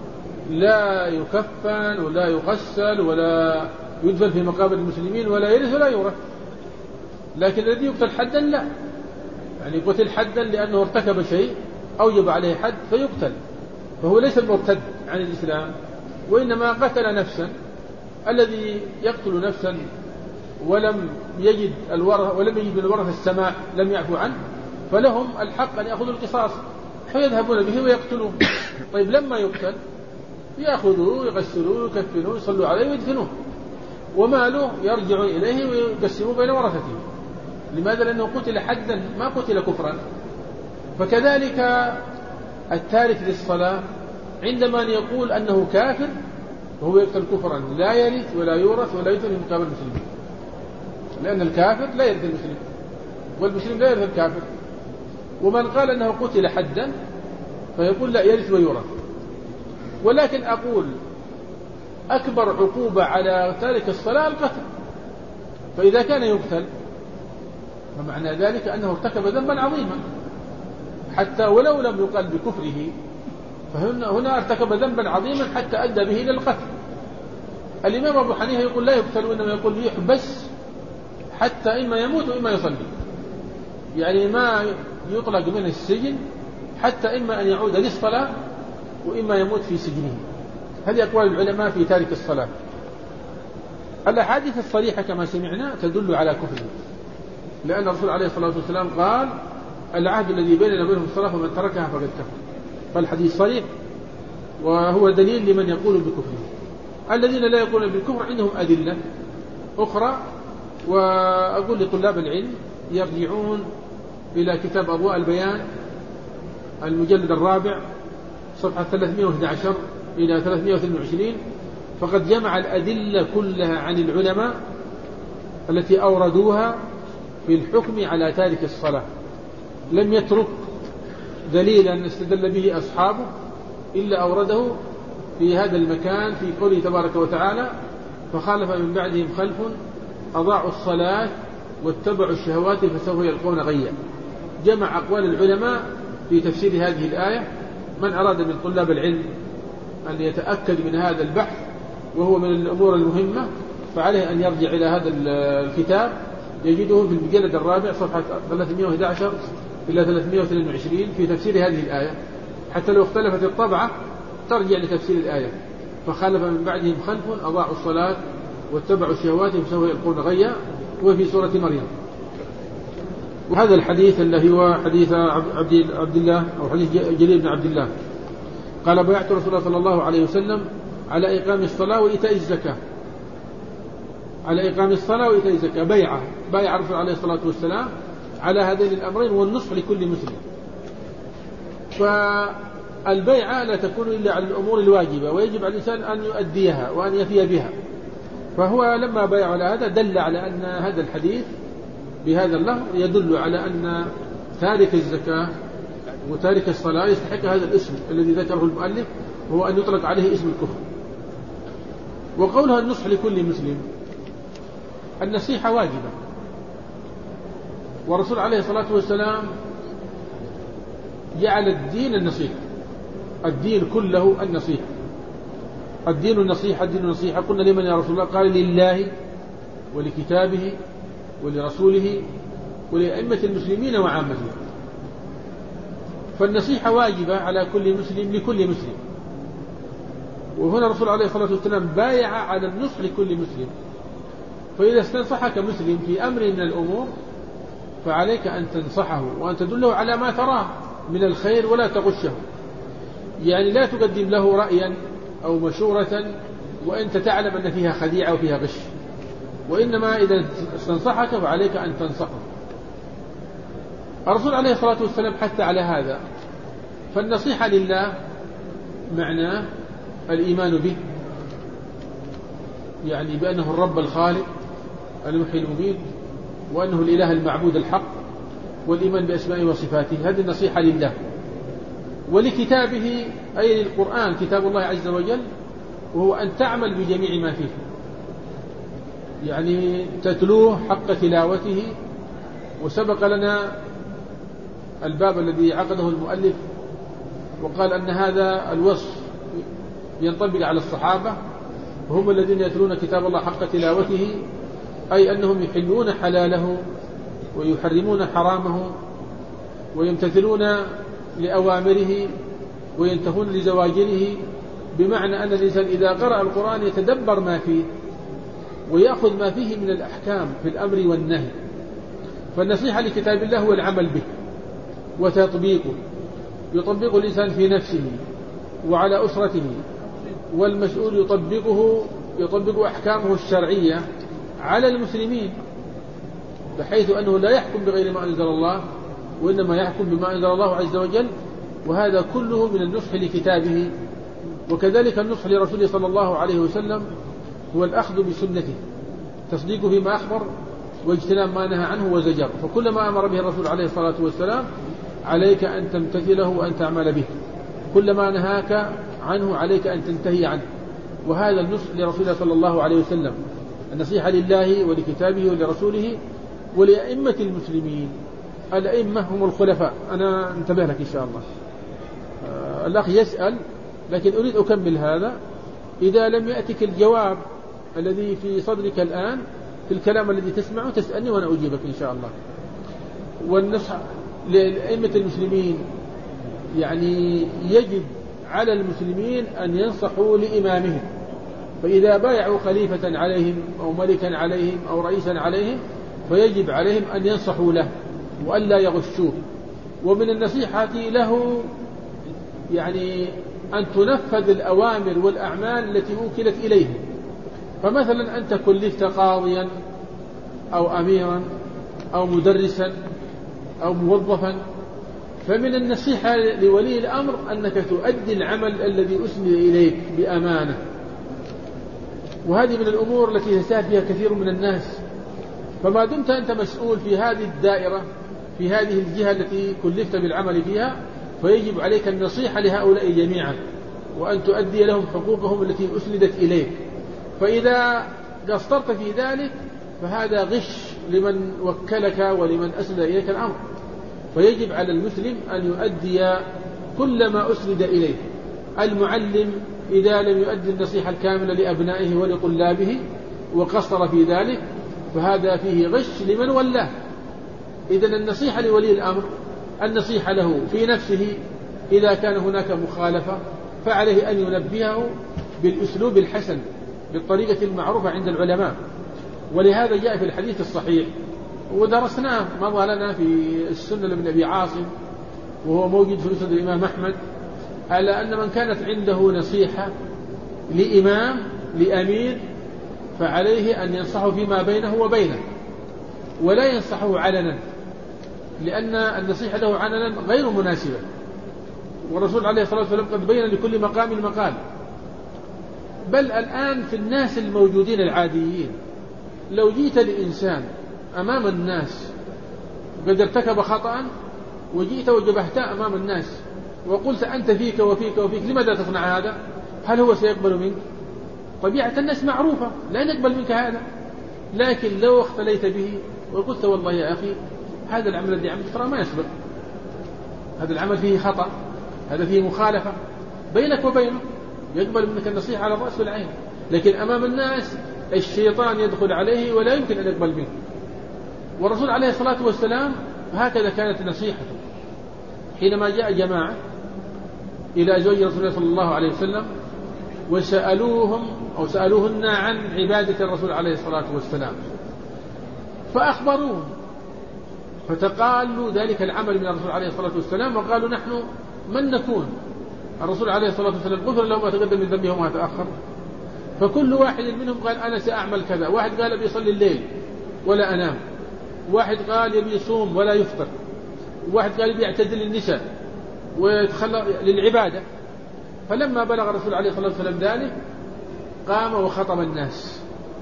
لا يكفن ولا يغسل ولا يدفن في مقابر المسلمين ولا يرث ولا يورث. لكن الذي يقتل حدا لا، يعني قتل حدا لأنه ارتكب شيء أوجب عليه حد فيقتل، فهو ليس مرتد عن الإسلام، وإنما قتل نفسا. الذي يقتل نفسا ولم يجد من الورثة السماع لم يعفو عنه، فلهم الحق أن يأخذوا القصاص فيذهبون به ويقتلوه. طيب لما يقتل يأخذوه يغسلوه يكفنوه يصلوا عليه ويدفنوه، وماله يرجع إليه ويقسموه بين ورثته. لماذا؟ لأنه قتل حدا ما قتل كفرا. فكذلك التارك للصلاة عندما يقول أنه كافر وهو يقتل كفرا لا يرث ولا يورث ولا يدفن في مقابل المسلمين، لأن الكافر لا يرث المسلم والمسلم لا يرث الكافر. ومن قال أنه قتل حدا فيقول لا يرث ويورث. ولكن أقول أكبر عقوبة على تارك الصلاة القتل، فإذا كان يقتل فمعنى ذلك أنه ارتكب ذنبا عظيما، حتى ولو لم يقل بكفره فهنا ارتكب ذنبا عظيما حتى أدى به إلى القتل. الإمام أبو حنيفة يقول لا يقتل، وإنما يقول يحبس حتى إما يموت وإما يصلي، يعني ما يطلق من السجن حتى إما أن يعود للصلاة وإما يموت في سجنه. هذه أقوال العلماء في تارك الصلاة. الأحاديث الصريحة كما سمعنا تدل على كفره، لأن الرسول عليه الصلاة والسلام قال العهد الذي بيننا وبينهم الصلاة فمن تركها فقد كفر. فالحديث صريح وهو دليل لمن يقول بكفره. الذين لا يقولون بالكفر عندهم أدلة أخرى، وأقول لطلاب العلم يرجعون إلى كتاب أضواء البيان المجلد الرابع صفحة 311 إلى 322، فقد جمع الأدلة كلها عن العلماء التي أوردوها في الحكم على تارك الصلاة. لم يترك دليلا استدل به أصحابه إلا أورده في هذا المكان في قوله تبارك وتعالى فخالف من بعدهم خلف أضاعوا الصلاة واتبعوا الشهوات فسوف يلقون غيا. جمع أقوال العلماء في تفسير هذه الآية. من أراد من طلاب العلم أن يتأكد من هذا البحث وهو من الأمور المهمة فعليه أن يرجع إلى هذا الكتاب، يجده في المجلد الرابع صفحة 311 إلى 322 في تفسير هذه الآية، حتى لو اختلفت الطبعة ترجع لتفسير الآية فخالف من بعدهم خلف أضاعوا الصلاة واتبعوا الشهوات فسوف يلقون غيا، وفي سورة مريم. وهذا الحديث الذي هو حديث عبد الله أو حديث جرير بن عبد الله قال بايعت رسول الله صلى الله عليه وسلم على إقام الصلاة وإيتاء الزكاة، على إقام الصلاة وإيتاء الزكاة بايع الرسول عليه الصلاة والسلام على هذين الأمرين والنصح لكل مسلم. فالبيعة لا تكون إلا على الأمور الواجبة ويجب على الإنسان أن يؤديها وأن يفي بها. فهو لما بايع على هذا دل على أن هذا الحديث بهذا اللفظ يدل على أن تارك الزكاة وتارك الصلاة يستحق هذا الاسم الذي ذكره المؤلف، وهو أن يطلق عليه اسم الكفر. وقولها النصح لكل مسلم، النصيحة واجبة، والرسول عليه الصلاة والسلام جعل الدين النصيحة، الدين كله النصيحة، الدين النصيحة، الدين النصيحة. قلنا لمن يا رسول الله؟ قال لله ولكتابه ولرسوله ولأئمة المسلمين وعامتهم. فالنصيحة واجبة على كل مسلم لكل مسلم. وهنا الرسول عليه الصلاة والسلام بايع على النصح لكل مسلم. فإذا استنصحك مسلم في أمر من الأمور فعليك أن تنصحه وأن تدله على ما تراه من الخير ولا تغشه. يعني لا تقدم له رأيا أو مشورة وأنت تعلم أن فيها خديعة وفيها غش، وإنما إذا استنصحك فعليك أن تنصحه. الرسول عليه الصلاة والسلام حث على هذا. فالنصيحة لله معناه الإيمان به، يعني بأنه الرب الخالق المحيي المميت، وأنه الإله المعبود الحق، والإيمان بأسمائه وصفاته. هذه النصيحة لله. ولكتابه أي للقرآن كتاب الله عز وجل، وهو أن تعمل بجميع ما فيه، يعني تتلوه حق تلاوته. وسبق لنا الباب الذي عقده المؤلف وقال أن هذا الوصف ينطبق على الصحابة، وهم الذين يتلون كتاب الله حق تلاوته، أي أنهم يحلون حلاله ويحرمون حرامه ويمتثلون لأوامره وينتهون لزواجره. بمعنى أن الإنسان إذا قرأ القرآن يتدبر ما فيه ويأخذ ما فيه من الأحكام في الأمر والنهي. فالنصيحة لكتاب الله هو العمل به وتطبيقه، يطبق الإنسان في نفسه وعلى أسرته، والمسؤول يطبق أحكامه الشرعية على المسلمين، بحيث أنه لا يحكم بغير ما أنزل الله، وإنما يحكم بما أنزل الله عز وجل. وهذا كله من النصح لكتابه. وكذلك النصح لرسوله صلى الله عليه وسلم هو الأخذ بسنته، تصديقه فيما أخبر واجتناب ما نهى عنه وزجر. فكل ما أمر به الرسول عليه الصلاة والسلام عليك أن تمتثله وأن تعمل به، كل ما نهاك عنه عليك أن تنتهي عنه. وهذا النصح لرسوله صلى الله عليه وسلم، النصيحة لله ولكتابه ولرسوله ولأئمة المسلمين. الأئمة هم الخلفاء. أنا انتبه لك إن شاء الله. الأخ يسأل لكن أريد أكمل هذا. إذا لم يأتك الجواب الذي في صدرك الآن في الكلام الذي تسمعه تسألني وأنا أجيبك إن شاء الله. والنصح لأئمة المسلمين، يعني يجب على المسلمين أن ينصحوا لإمامهم. فإذا بايعوا خليفة عليهم أو ملكا عليهم أو رئيسا عليهم فيجب عليهم أن ينصحوا له وأن لا يغشوه. ومن النصيحة له يعني أن تنفذ الأوامر والأعمال التي وكلت إليه. فمثلا أنت كلفت قاضيا أو أميرا أو مدرسا أو موظفا، فمن النصيحة لولي الأمر أنك تؤدي العمل الذي أسند إليك بأمانة. وهذه من الأمور التي يساهل فيها كثير من الناس. فما دمت أنت مسؤول في هذه الدائرة في هذه الجهة التي كلفت بالعمل فيها فيجب عليك النصيحة لهؤلاء جميعا وأن تؤدي لهم حقوقهم التي أسندت إليك. فإذا قصرت في ذلك فهذا غش لمن وكلك ولمن أسند إليك الأمر. فيجب على المسلم أن يؤدي كل ما أسند إليه. المعلم إذا لم يؤدي النصيحة الكاملة لأبنائه ولطلابه وقصر في ذلك فهذا فيه غش لمن ولاه. إذن النصيحة لولي الأمر النصيحة له في نفسه، إذا كان هناك مخالفة فعليه أن ينبهه بالأسلوب الحسن بالطريقة المعروفة عند العلماء. ولهذا جاء في الحديث الصحيح ودرسناه مضى لنا في السنة لابن أبي عاصم وهو موجود في مسند الإمام أحمد، على أن من كانت عنده نصيحة لإمام لأمير فعليه أن ينصحه فيما بينه وبينه ولا ينصحه علنا، لأن النصيحة له علنا غير مناسبة. والرسول عليه الصلاة والسلام قد بين لكل مقام مقال. بل الآن في الناس الموجودين العاديين لو جيت لإنسان أمام الناس قد ارتكب خطأ وجئت وجبهته أمام الناس وقلت أنت فيك وفيك وفيك لماذا تصنع هذا؟ هل هو سيقبل منك؟ طبيعة الناس معروفة لا نقبل منك هذا. لكن لو اختليت به وقلت والله يا أخي هذا العمل الذي عملت ترى ما يصبر، هذا العمل فيه خطأ، هذا فيه مخالفة بينك وبينه، يقبل منك النصيحة على الرأس والعين. لكن أمام الناس الشيطان يدخل عليه ولا يمكن أن يقبل منه. والرسول عليه الصلاة والسلام هكذا كانت نصيحته حينما جاء جماعة إلى أزواج رسول الله صلى الله عليه وسلم سألوهن عن عبادة الرسول عليه الصلاة والسلام، فأخبروهم فتقالوا ذلك العمل من الرسول عليه الصلاة والسلام، وقالوا نحن من نكون؟ الرسول عليه الصلاة والسلام غفر له ما تقدم من ذنبه وما تأخر. فكل واحد منهم قال أنا سأعمل كذا، واحد قال بيصلي الليل ولا أنام، واحد قال يبي يصوم ولا يفطر، واحد قال بيعتدل النساء ويتخلى للعبادة. فلما بلغ الرسول عليه الصلاة والسلام ذلك قام وخطب الناس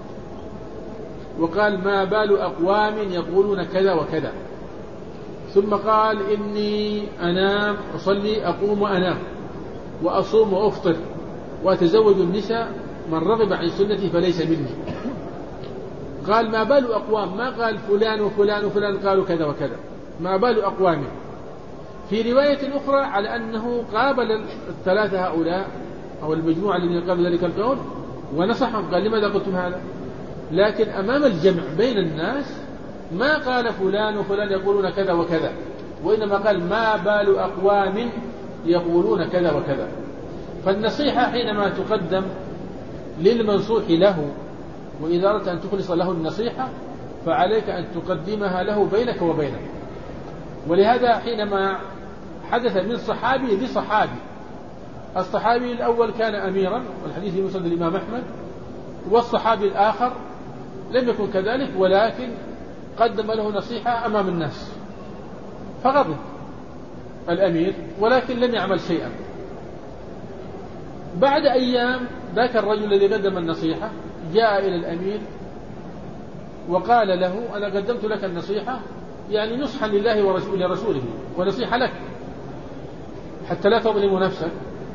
وقال ما بال أقوام يقولون كذا وكذا، ثم قال إني أنام أصلي أقوم وأنام وأصوم وأفطر وأتزوج النساء، من رغب عن سنتي فليس مني. قال ما بال أقوام، ما قال فلان وفلان وفلان قالوا كذا وكذا، ما بال أقوام. في رواية أخرى على أنه قابل الثلاثة هؤلاء أو المجموعة الذين قالوا ذلك القول ونصحهم، قال لماذا قلتم هذا؟ لكن أمام الجمع بين الناس ما قال فلان وفلان يقولون كذا وكذا، وإنما قال ما بال أقوام يقولون كذا وكذا. فالنصيحة حينما تقدم للمنصوح له، وإذا أردت أن تخلص له النصيحة فعليك أن تقدمها له بينك وبينه. ولهذا حينما حدث من صحابي لصحابي، الصحابي الأول كان أميرا والحديث في مسند الإمام أحمد، والصحابي الآخر لم يكن كذلك ولكن قدم له نصيحة أمام الناس، فغضب الأمير ولكن لم يعمل شيئا. بعد أيام ذاك الرجل الذي قدم النصيحة جاء إلى الأمير وقال له أنا قدمت لك النصيحة يعني نصحا لله ولرسوله ونصيحة لك حتى لا تظلم نفسك.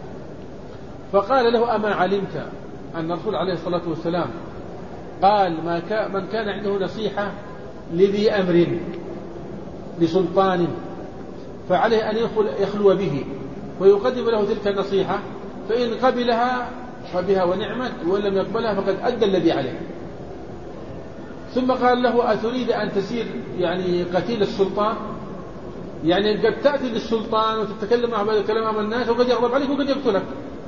فقال له أما علمت أن الرسول عليه الصلاة والسلام قال من كان عنده نصيحة لذي أمر لسلطان فعليه أن يخلو به ويقدم له تلك النصيحة، فإن قبلها فبها ونعمت، وإن لم يقبلها فقد أدى الذي عليه. ثم قال له أتريد أن تسير يعني قتيل السلطان؟ يعني قد تأتي للسلطان وتتكلم مع بعض الكلام أمام الناس وقد يغضب عليك وقد يقتلك.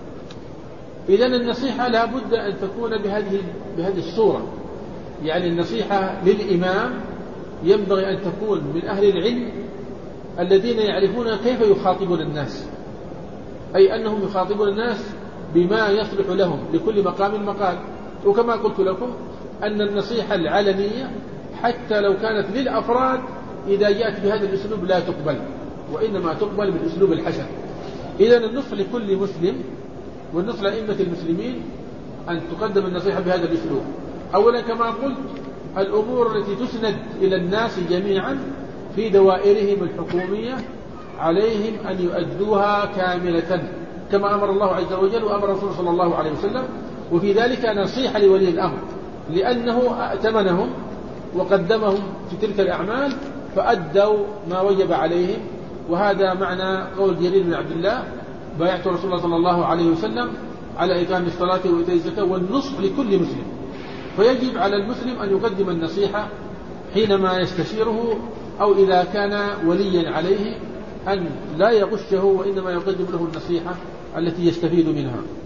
إذن النصيحة لا بد أن تكون بهذه الصورة، يعني النصيحة للإمام ينبغي أن تكون من أهل العلم الذين يعرفون كيف يخاطبون الناس، أي أنهم يخاطبون الناس بما يصلح لهم لكل مقام مقال. وكما قلت لكم أن النصيحة العلنية حتى لو كانت للأفراد إذا جاءت بهذا الأسلوب لا تقبل، وإنما تقبل بالأسلوب الحسن. إذن النصح لكل مسلم والنصح لأئمة المسلمين أن تقدم النصيحة بهذا الأسلوب. أولا كما قلت الأمور التي تسند إلى الناس جميعا في دوائرهم الحكومية عليهم أن يؤدوها كاملة كما أمر الله عز وجل وأمر رسوله صلى الله عليه وسلم. وفي ذلك نصيحة لولي الأمر لأنه أأتمنهم وقدمهم في تلك الأعمال فأدوا ما وجب عليهم. وهذا معنى قول جرير بن عبد الله بايعت رسول الله صلى الله عليه وسلم على إقام الصلاة وإيتاء الزكاة والنصح لكل مسلم. فيجب على المسلم أن يقدم النصيحة حينما يستشيره أو إذا كان وليا عليه أن لا يغشه وإنما يقدم له النصيحة التي يستفيد منها.